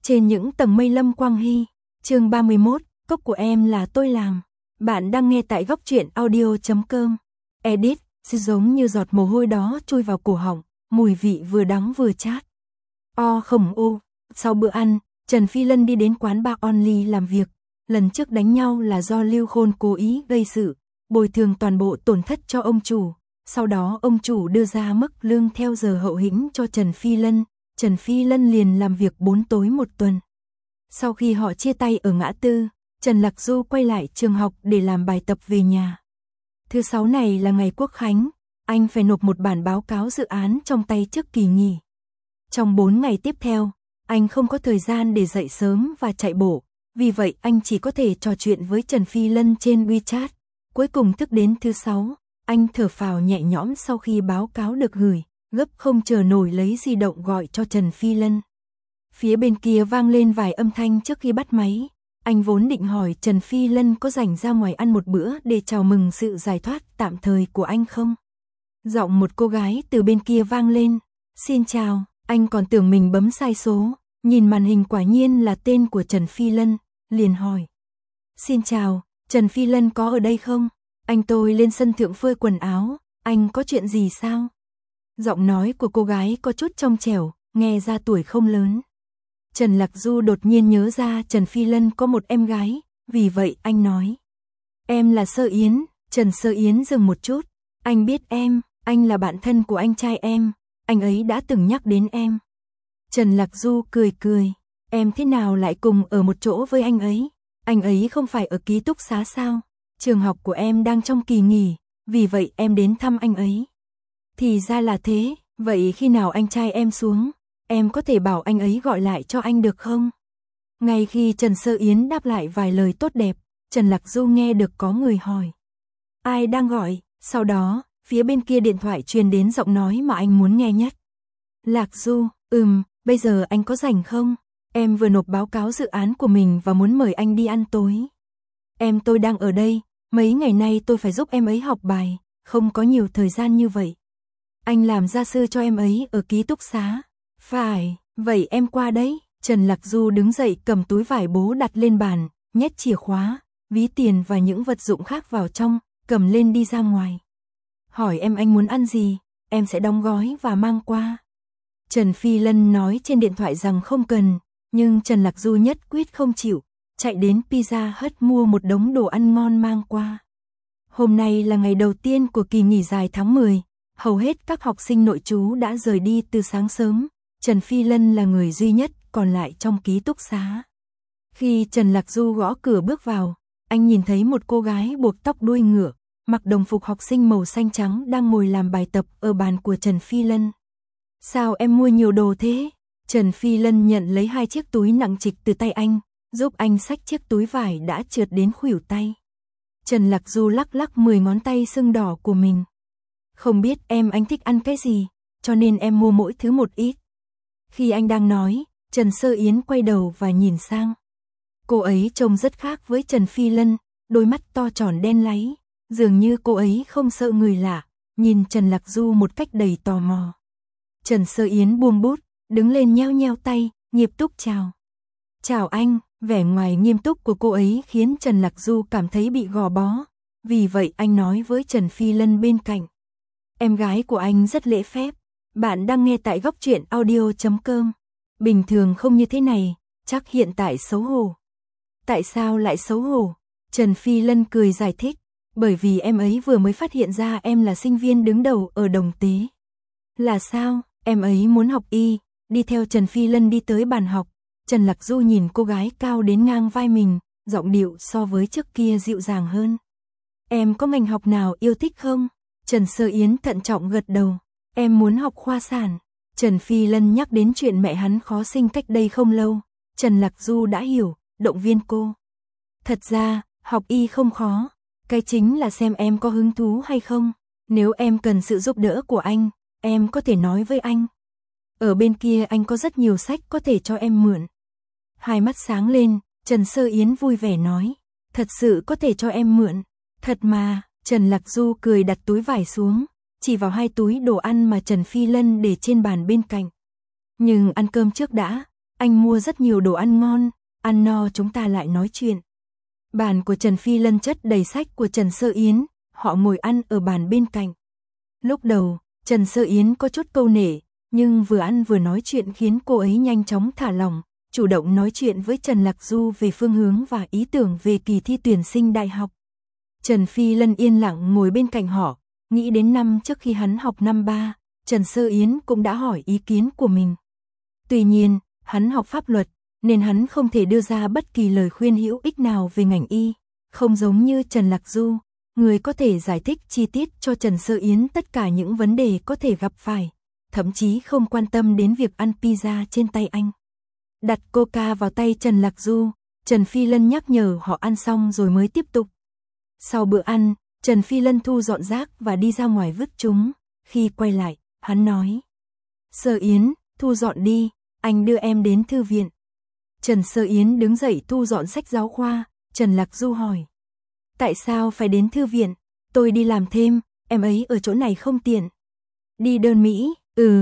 Trên những tầng mây Lâm Quang Hy, chương 31, cốc của em là tôi làm. Bạn đang nghe tại góc truyện audio.com. Edit, giống như giọt mồ hôi đó chui vào cổ họng, mùi vị vừa đắng vừa chát. Không ô, sau bữa ăn, Trần Phi Lân đi đến quán bar Only làm việc. Lần trước đánh nhau là do Lưu Khôn cố ý gây sự, bồi thường toàn bộ tổn thất cho ông chủ. Sau đó ông chủ đưa ra mức lương theo giờ hậu hĩnh cho Trần Phi Lân. Trần Phi Lân liền làm việc 4 tối một tuần. Sau khi họ chia tay ở ngã tư, Trần Lạc Du quay lại trường học để làm bài tập về nhà. Thứ Sáu này là ngày Quốc khánh, anh phải nộp một bản báo cáo dự án trong tay trước kỳ nghỉ. Trong 4 ngày tiếp theo, anh không có thời gian để dậy sớm và chạy bộ, vì vậy anh chỉ có thể trò chuyện với Trần Phi Lân trên WeChat. Cuối cùng thức đến thứ Sáu, anh thở phào nhẹ nhõm sau khi báo cáo được gửi, gấp không chờ nổi lấy di động gọi cho Trần Phi Lân. Phía bên kia vang lên vài âm thanh trước khi bắt máy. Anh vốn định hỏi Trần Phi Lân có rảnh ra ngoài ăn một bữa để chào mừng sự giải thoát tạm thời của anh không. Giọng một cô gái từ bên kia vang lên. Xin chào, anh còn tưởng mình bấm sai số, nhìn màn hình quả nhiên là tên của Trần Phi Lân, liền hỏi. Xin chào, Trần Phi Lân có ở đây không? Anh tôi lên sân thượng phơi quần áo, anh có chuyện gì sao? Giọng nói của cô gái có chút trong trẻo, nghe ra tuổi không lớn. Trần Lạc Du đột nhiên nhớ ra Trần Phi Lân có một em gái, vì vậy anh nói. Em là Sơ Yến. Trần Sơ Yến dừng một chút. Anh biết em, anh là bạn thân của anh trai em, anh ấy đã từng nhắc đến em. Trần Lạc Du cười cười. Em thế nào lại cùng ở một chỗ với anh ấy không phải ở ký túc xá sao? Trường học của em đang trong kỳ nghỉ, vì vậy em đến thăm anh ấy. Thì ra là thế, vậy khi nào anh trai em xuống, em có thể bảo anh ấy gọi lại cho anh được không? Ngay khi Trần Sơ Yến đáp lại vài lời tốt đẹp, Trần Lạc Du nghe được có người hỏi. Ai đang gọi? Sau đó, phía bên kia điện thoại truyền đến giọng nói mà anh muốn nghe nhất. Lạc Du, bây giờ anh có rảnh không? Em vừa nộp báo cáo dự án của mình và muốn mời anh đi ăn tối. Em tôi đang ở đây, mấy ngày nay tôi phải giúp em ấy học bài, không có nhiều thời gian như vậy. Anh làm gia sư cho em ấy ở ký túc xá. Phải, vậy em qua đấy. Trần Lạc Du đứng dậy cầm túi vải bố đặt lên bàn, nhét chìa khóa, ví tiền và những vật dụng khác vào trong, cầm lên đi ra ngoài. Hỏi em anh muốn ăn gì, em sẽ đóng gói và mang qua. Trần Phi Lân nói trên điện thoại rằng không cần, nhưng Trần Lạc Du nhất quyết không chịu, chạy đến Pizza Hut mua một đống đồ ăn ngon mang qua. Hôm nay là ngày đầu tiên của kỳ nghỉ dài tháng 10, hầu hết các học sinh nội trú đã rời đi từ sáng sớm, Trần Phi Lân là người duy nhất còn lại trong ký túc xá. Khi Trần Lạc Du gõ cửa bước vào, anh nhìn thấy một cô gái buộc tóc đuôi ngựa, mặc đồng phục học sinh màu xanh trắng đang ngồi làm bài tập ở bàn của Trần Phi Lân. Sao em mua nhiều đồ thế? Trần Phi Lân nhận lấy 2 chiếc túi nặng trịch từ tay anh, giúp anh xách chiếc túi vải đã trượt đến khuỷu tay. Trần Lạc Du lắc lắc 10 ngón tay sưng đỏ của mình. Không biết anh thích ăn cái gì, cho nên em mua mỗi thứ một ít. Khi anh đang nói, Trần Sơ Yến quay đầu và nhìn sang. Cô ấy trông rất khác với Trần Phi Lân, đôi mắt to tròn đen láy, dường như cô ấy không sợ người lạ, nhìn Trần Lạc Du một cách đầy tò mò. Trần Sơ Yến buông bút, đứng lên nheo nheo tay, nghiêm túc chào. Chào anh, vẻ ngoài nghiêm túc của cô ấy khiến Trần Lạc Du cảm thấy bị gò bó, vì vậy anh nói với Trần Phi Lân bên cạnh. Em gái của anh rất lễ phép, bạn đang nghe tại góc truyện audio.com. Bình thường không như thế này, chắc hiện tại xấu hổ. Tại sao lại xấu hổ? Trần Phi Lân cười giải thích, bởi vì em ấy vừa mới phát hiện ra em là sinh viên đứng đầu ở Đồng Tế. Là sao? Em ấy muốn học y, đi theo Trần Phi Lân đi tới bàn học. Trần Lạc Du nhìn cô gái cao đến ngang vai mình, giọng điệu so với trước kia dịu dàng hơn. Em có ngành học nào yêu thích không? Trần Sơ Yến thận trọng gật đầu. Em muốn học khoa sản. Trần Phi Lân nhắc đến chuyện mẹ hắn khó sinh cách đây không lâu. Trần Lạc Du đã hiểu, động viên cô. Thật ra, học y không khó. Cái chính là xem em có hứng thú hay không. Nếu em cần sự giúp đỡ của anh, em có thể nói với anh. Ở bên kia anh có rất nhiều sách có thể cho em mượn. Hai mắt sáng lên, Trần Sơ Yến vui vẻ nói. Thật sự có thể cho em mượn. Thật mà, Trần Lạc Du cười đặt túi vải xuống, chỉ vào 2 túi đồ ăn mà Trần Phi Lân để trên bàn bên cạnh. Nhưng ăn cơm trước đã, anh mua rất nhiều đồ ăn ngon, ăn no chúng ta lại nói chuyện. Bàn của Trần Phi Lân chất đầy sách của Trần Sơ Yến, họ ngồi ăn ở bàn bên cạnh. Lúc đầu, Trần Sơ Yến có chút câu nể, nhưng vừa ăn vừa nói chuyện khiến cô ấy nhanh chóng thả lỏng, chủ động nói chuyện với Trần Lạc Du về phương hướng và ý tưởng về kỳ thi tuyển sinh đại học. Trần Phi Lân yên lặng ngồi bên cạnh họ, nghĩ đến năm trước khi hắn học năm 3, Trần Sơ Yến cũng đã hỏi ý kiến của mình. Tuy nhiên, hắn học pháp luật, nên hắn không thể đưa ra bất kỳ lời khuyên hữu ích nào về ngành y, không giống như Trần Lạc Du, người có thể giải thích chi tiết cho Trần Sơ Yến tất cả những vấn đề có thể gặp phải, thậm chí không quan tâm đến việc ăn pizza trên tay anh. Đặt coca vào tay Trần Lạc Du, Trần Phi Lân nhắc nhở họ ăn xong rồi mới tiếp tục. Sau bữa ăn, Trần Phi Lân thu dọn rác và đi ra ngoài vứt chúng, khi quay lại, hắn nói: Sơ Yến, thu dọn đi, anh đưa em đến thư viện. Trần Sơ Yến đứng dậy thu dọn sách giáo khoa, Trần Lạc Du hỏi: Tại sao phải đến thư viện? Tôi đi làm thêm, em ấy ở chỗ này không tiện. Đi đơn Mỹ,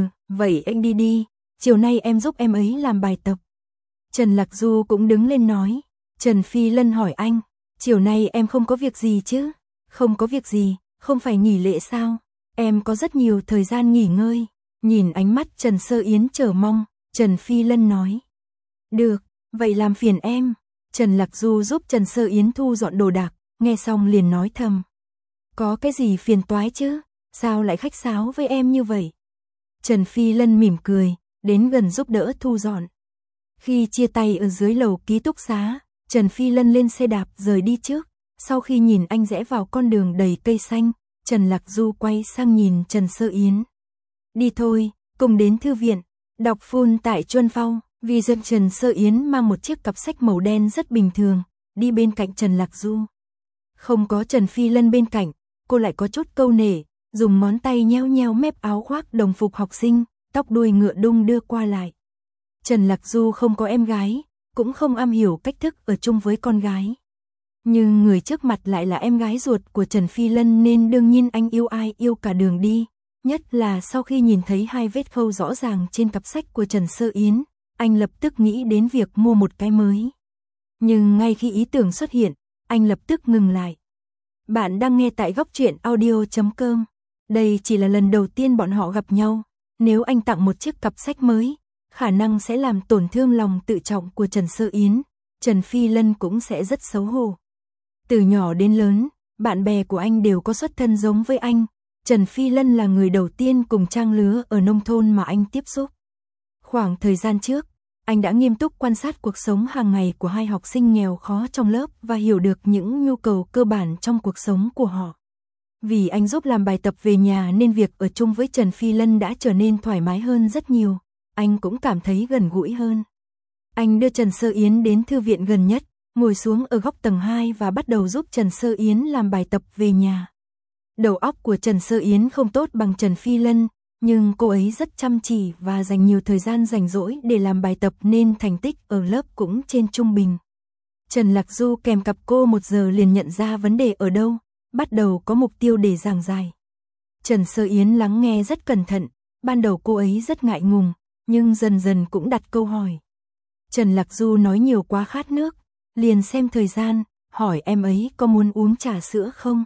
vậy anh đi đi, chiều nay em giúp em ấy làm bài tập. Trần Lạc Du cũng đứng lên nói. Trần Phi Lân hỏi anh: Chiều nay em không có việc gì chứ? Không có việc gì, không phải nghỉ lễ sao? Em có rất nhiều thời gian nghỉ ngơi. Nhìn ánh mắt Trần Sơ Yến chờ mong, Trần Phi Lân nói: Được, vậy làm phiền em. Trần Lạc Du giúp Trần Sơ Yến thu dọn đồ đạc, nghe xong liền nói thầm: Có cái gì phiền toái chứ? Sao lại khách sáo với em như vậy? Trần Phi Lân mỉm cười, đến gần giúp đỡ thu dọn. Khi chia tay ở dưới lầu ký túc xá, Trần Phi Lân lên xe đạp rời đi trước. Sau khi nhìn anh rẽ vào con đường đầy cây xanh, Trần Lạc Du quay sang nhìn Trần Sơ Yến. Đi thôi, cùng đến thư viện, đọc full tại Chuân Phong. Vì dân Trần Sơ Yến mang một chiếc cặp sách màu đen rất bình thường, đi bên cạnh Trần Lạc Du. Không có Trần Phi Lân bên cạnh, cô lại có chút câu nể, dùng ngón tay nheo nheo mép áo khoác đồng phục học sinh, tóc đuôi ngựa đung đưa qua lại. Trần Lạc Du không có em gái, cũng không am hiểu cách thức ở chung với con gái. Nhưng người trước mặt lại là em gái ruột của Trần Phi Lân nên đương nhiên anh yêu ai yêu cả đường đi. Nhất là sau khi nhìn thấy hai vết khâu rõ ràng trên cặp sách của Trần Sơ Yến, anh lập tức nghĩ đến việc mua một cái mới. Nhưng ngay khi ý tưởng xuất hiện, anh lập tức ngừng lại. Bạn đang nghe tại góc truyện audio.com. Đây chỉ là lần đầu tiên bọn họ gặp nhau. Nếu anh tặng một chiếc cặp sách mới, khả năng sẽ làm tổn thương lòng tự trọng của Trần Sơ Yến. Trần Phi Lân cũng sẽ rất xấu hổ. Từ nhỏ đến lớn, bạn bè của anh đều có xuất thân giống với anh. Trần Phi Lân là người đầu tiên cùng trang lứa ở nông thôn mà anh tiếp xúc. Khoảng thời gian trước, anh đã nghiêm túc quan sát cuộc sống hàng ngày của hai học sinh nghèo khó trong lớp và hiểu được những nhu cầu cơ bản trong cuộc sống của họ. Vì anh giúp làm bài tập về nhà nên việc ở chung với Trần Phi Lân đã trở nên thoải mái hơn rất nhiều. Anh cũng cảm thấy gần gũi hơn. Anh đưa Trần Sơ Yến đến thư viện gần nhất, ngồi xuống ở góc tầng 2 và bắt đầu giúp Trần Sơ Yến làm bài tập về nhà. Đầu óc của Trần Sơ Yến không tốt bằng Trần Phi Lân, nhưng cô ấy rất chăm chỉ và dành nhiều thời gian rảnh rỗi để làm bài tập nên thành tích ở lớp cũng trên trung bình. Trần Lạc Du kèm cặp cô 1 giờ liền nhận ra vấn đề ở đâu, bắt đầu có mục tiêu để giảng giải. Trần Sơ Yến lắng nghe rất cẩn thận, ban đầu cô ấy rất ngại ngùng, nhưng dần dần cũng đặt câu hỏi. Trần Lạc Du nói nhiều quá khát nước, liền xem thời gian, hỏi em ấy có muốn uống trà sữa không?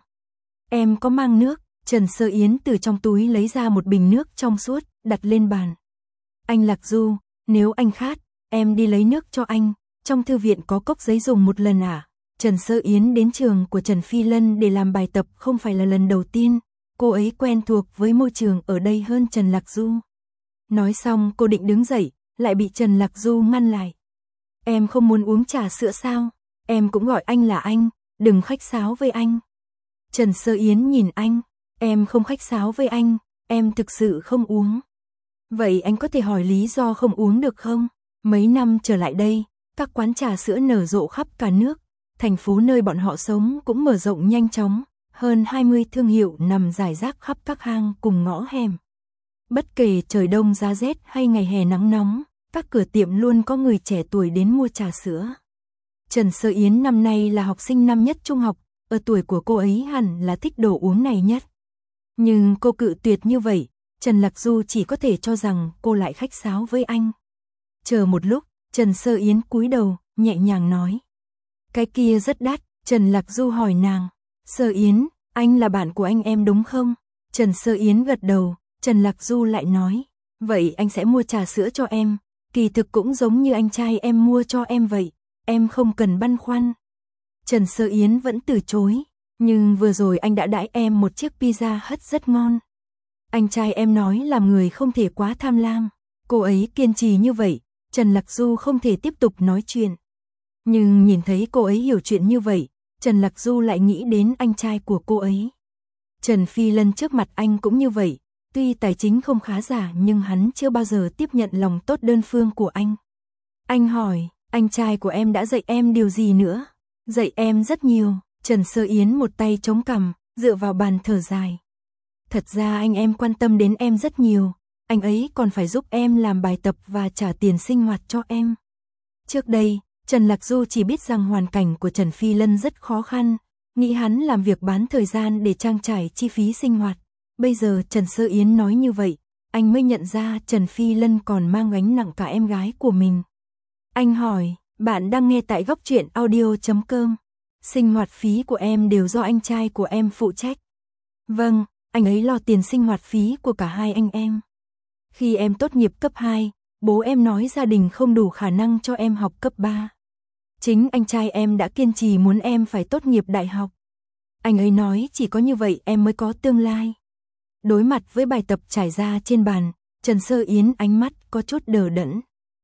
Em có mang nước. Trần Sơ Yến từ trong túi lấy ra một bình nước trong suốt, đặt lên bàn. Anh Lạc Du, nếu anh khát, em đi lấy nước cho anh, trong thư viện có cốc giấy dùng một lần à? Trần Sơ Yến đến trường của Trần Phi Lân để làm bài tập không phải là lần đầu tiên, cô ấy quen thuộc với môi trường ở đây hơn Trần Lạc Du. Nói xong cô định đứng dậy, lại bị Trần Lạc Du ngăn lại. Em không muốn uống trà sữa sao? Em cũng gọi anh là anh, đừng khách sáo với anh. Trần Sơ Yến nhìn anh. Em không khách sáo với anh, em thực sự không uống. Vậy anh có thể hỏi lý do không uống được không? Mấy năm trở lại đây, các quán trà sữa nở rộ khắp cả nước, thành phố nơi bọn họ sống cũng mở rộng nhanh chóng, hơn 20 thương hiệu nằm rải rác khắp các hang cùng ngõ hẻm. Bất kể trời đông giá rét hay ngày hè nắng nóng, các cửa tiệm luôn có người trẻ tuổi đến mua trà sữa. Trần Sơ Yến năm nay là học sinh năm nhất trung học, ở tuổi của cô ấy hẳn là thích đồ uống này nhất. Nhưng cô cự tuyệt như vậy, Trần Lạc Du chỉ có thể cho rằng cô lại khách sáo với anh. Chờ một lúc, Trần Sơ Yến cúi đầu, nhẹ nhàng nói. Cái kia rất đắt. Trần Lạc Du hỏi nàng. Sơ Yến, anh là bạn của anh em đúng không? Trần Sơ Yến gật đầu. Trần Lạc Du lại nói. Vậy anh sẽ mua trà sữa cho em. Kỳ thực cũng giống như anh trai em mua cho em vậy. Em không cần băn khoăn. Trần Sơ Yến vẫn từ chối. Nhưng vừa rồi anh đã đãi em một chiếc pizza hut rất ngon. Anh trai em nói làm người không thể quá tham lam. Cô ấy kiên trì như vậy. Trần Lạc Du không thể tiếp tục nói chuyện. Nhưng nhìn thấy cô ấy hiểu chuyện như vậy, Trần Lạc Du lại nghĩ đến anh trai của cô ấy. Trần Phi Lân trước mặt anh cũng như vậy. Tuy tài chính không khá giả nhưng hắn chưa bao giờ tiếp nhận lòng tốt đơn phương của anh. Anh hỏi, anh trai của em đã dạy em điều gì nữa? Dạy em rất nhiều. Trần Sơ Yến một tay chống cằm, dựa vào bàn thở dài. Thật ra anh em quan tâm đến em rất nhiều. Anh ấy còn phải giúp em làm bài tập và trả tiền sinh hoạt cho em. Trước đây, Trần Lạc Du chỉ biết rằng hoàn cảnh của Trần Phi Lân rất khó khăn, nghĩ hắn làm việc bán thời gian để trang trải chi phí sinh hoạt. Bây giờ Trần Sơ Yến nói như vậy, anh mới nhận ra Trần Phi Lân còn mang gánh nặng cả em gái của mình. Anh hỏi, bạn đang nghe tại góc truyện audio.com. Sinh hoạt phí của em đều do anh trai của em phụ trách. Vâng, anh ấy lo tiền sinh hoạt phí của cả hai anh em. Khi em tốt nghiệp cấp 2, bố em nói gia đình không đủ khả năng cho em học cấp 3. Chính anh trai em đã kiên trì muốn em phải tốt nghiệp đại học. Anh ấy nói chỉ có như vậy em mới có tương lai. Đối mặt với bài tập trải ra trên bàn, Trần Sơ Yến ánh mắt có chút đờ đẫn.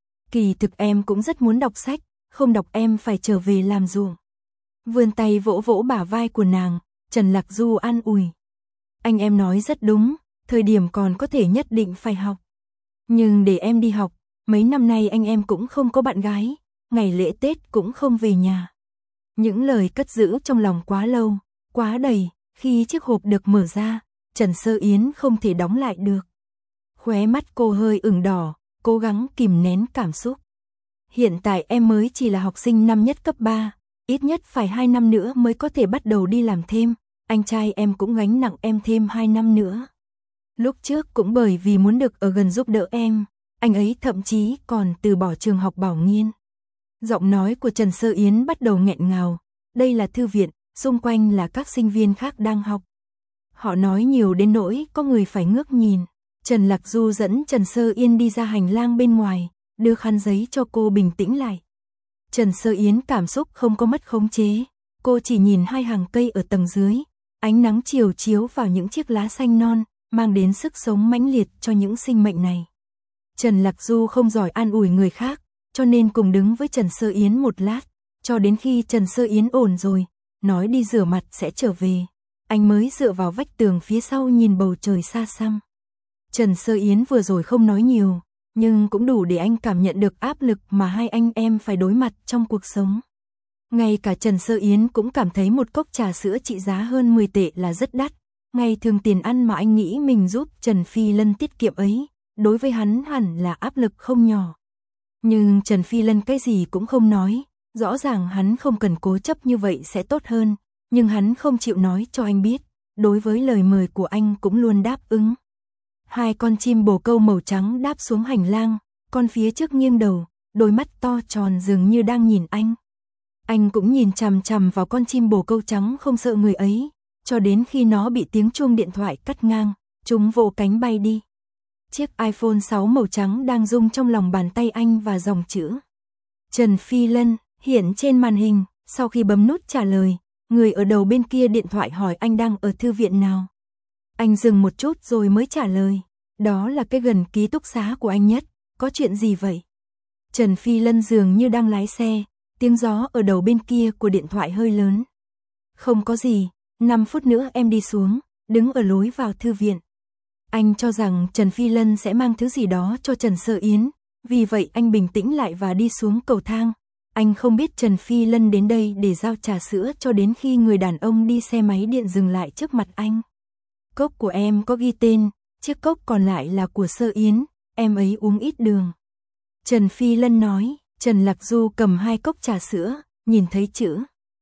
Kỳ thực em cũng rất muốn đọc sách, không đọc em phải trở về làm ruộng. Vươn tay vỗ vỗ bả vai của nàng, Trần Lạc Du an ủi. Anh em nói rất đúng, thời điểm còn có thể nhất định phải học. Nhưng để em đi học, mấy năm nay anh em cũng không có bạn gái, ngày lễ Tết cũng không về nhà. Những lời cất giữ trong lòng quá lâu, quá đầy, khi chiếc hộp được mở ra, Trần Sơ Yến không thể đóng lại được. Khóe mắt cô hơi ửng đỏ, cố gắng kìm nén cảm xúc. Hiện tại em mới chỉ là học sinh năm nhất cấp 3, ít nhất phải 2 năm nữa mới có thể bắt đầu đi làm thêm, anh trai em cũng gánh nặng em thêm 2 năm nữa. Lúc trước cũng bởi vì muốn được ở gần giúp đỡ em, anh ấy thậm chí còn từ bỏ trường học Bảo Nghiên. Giọng nói của Trần Sơ Yến bắt đầu nghẹn ngào, đây là thư viện, xung quanh là các sinh viên khác đang học. Họ nói nhiều đến nỗi có người phải ngước nhìn. Trần Lạc Du dẫn Trần Sơ Yến đi ra hành lang bên ngoài, đưa khăn giấy cho cô bình tĩnh lại. Trần Sơ Yến cảm xúc không có mất khống chế, cô chỉ nhìn hai hàng cây ở tầng dưới, ánh nắng chiều chiếu vào những chiếc lá xanh non, mang đến sức sống mãnh liệt cho những sinh mệnh này. Trần Lạc Du không giỏi an ủi người khác, cho nên cùng đứng với Trần Sơ Yến một lát, cho đến khi Trần Sơ Yến ổn rồi, nói đi rửa mặt sẽ trở về. Anh mới dựa vào vách tường phía sau nhìn bầu trời xa xăm. Trần Sơ Yến vừa rồi không nói nhiều, nhưng cũng đủ để anh cảm nhận được áp lực mà hai anh em phải đối mặt trong cuộc sống. Ngay cả Trần Sơ Yến cũng cảm thấy một cốc trà sữa trị giá hơn 10 tệ là rất đắt. Ngày thường tiền ăn mà anh nghĩ mình giúp Trần Phi Lân tiết kiệm ấy, đối với hắn hẳn là áp lực không nhỏ. Nhưng Trần Phi Lân cái gì cũng không nói, rõ ràng hắn không cần cố chấp như vậy sẽ tốt hơn, nhưng hắn không chịu nói cho anh biết, đối với lời mời của anh cũng luôn đáp ứng. Hai con chim bồ câu màu trắng đáp xuống hành lang, con phía trước nghiêng đầu, đôi mắt to tròn dường như đang nhìn anh. Anh cũng nhìn chằm chằm vào con chim bồ câu trắng không sợ người ấy, cho đến khi nó bị tiếng chuông điện thoại cắt ngang, chúng vỗ cánh bay đi. Chiếc iPhone 6 màu trắng đang rung trong lòng bàn tay anh và dòng chữ Trần Phi Lân hiện trên màn hình. Sau khi bấm nút trả lời, người ở đầu bên kia điện thoại hỏi anh đang ở thư viện nào. Anh dừng một chút rồi mới trả lời, đó là cái gần ký túc xá của anh nhất, có chuyện gì vậy? Trần Phi Lân dường như đang lái xe, tiếng gió ở đầu bên kia của điện thoại hơi lớn. Không có gì, 5 phút nữa em đi xuống, đứng ở lối vào thư viện. Anh cho rằng Trần Phi Lân sẽ mang thứ gì đó cho Trần Sơ Yến, vì vậy anh bình tĩnh lại và đi xuống cầu thang. Anh không biết Trần Phi Lân đến đây để giao trà sữa cho đến khi người đàn ông đi xe máy điện dừng lại trước mặt anh. Cốc của em có ghi tên, chiếc cốc còn lại là của Sơ Yến, em ấy uống ít đường. Trần Phi Lân nói. Trần Lạc Du cầm 2 cốc trà sữa, nhìn thấy chữ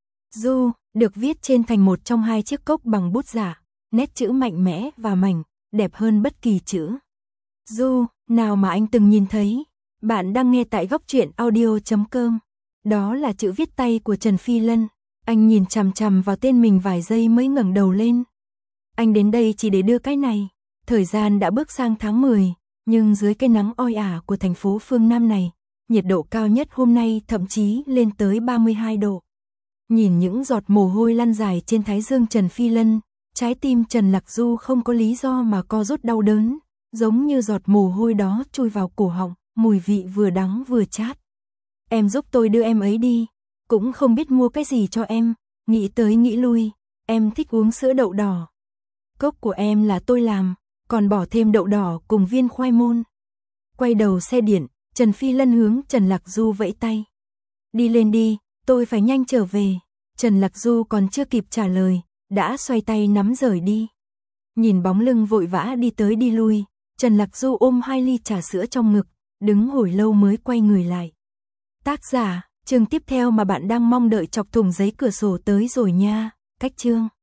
Du được viết trên thành một trong 2 chiếc cốc bằng bút giả, nét chữ mạnh mẽ và mảnh, đẹp hơn bất kỳ chữ Du nào mà anh từng nhìn thấy. Bạn đang nghe tại góc truyện audio.com. Đó là chữ viết tay của Trần Phi Lân. Anh nhìn chằm chằm vào tên mình vài giây mới ngẩng đầu lên. Anh đến đây chỉ để đưa cái này. Thời gian đã bước sang tháng 10, nhưng dưới cái nắng oi ả của thành phố phương Nam này, nhiệt độ cao nhất hôm nay thậm chí lên tới 32 độ. Nhìn những giọt mồ hôi lăn dài trên thái dương Trần Phi Lân, trái tim Trần Lạc Du không có lý do mà co rút đau đớn, giống như giọt mồ hôi đó chui vào cổ họng, mùi vị vừa đắng vừa chát. Em giúp tôi đưa em ấy đi, cũng không biết mua cái gì cho em, nghĩ tới nghĩ lui, em thích uống sữa đậu đỏ. Cốc của em là tôi làm, còn bỏ thêm đậu đỏ cùng viên khoai môn. Quay đầu xe điện, Trần Phi Lân hướng Trần Lạc Du vẫy tay. Đi lên đi, tôi phải nhanh trở về. Trần Lạc Du còn chưa kịp trả lời, đã xoay tay nắm rời đi. Nhìn bóng lưng vội vã đi tới đi lui, Trần Lạc Du ôm 2 ly trà sữa trong ngực, đứng hồi lâu mới quay người lại. Tác giả, chương tiếp theo mà bạn đang mong đợi chọc thủng giấy cửa sổ tới rồi nha, cách chương.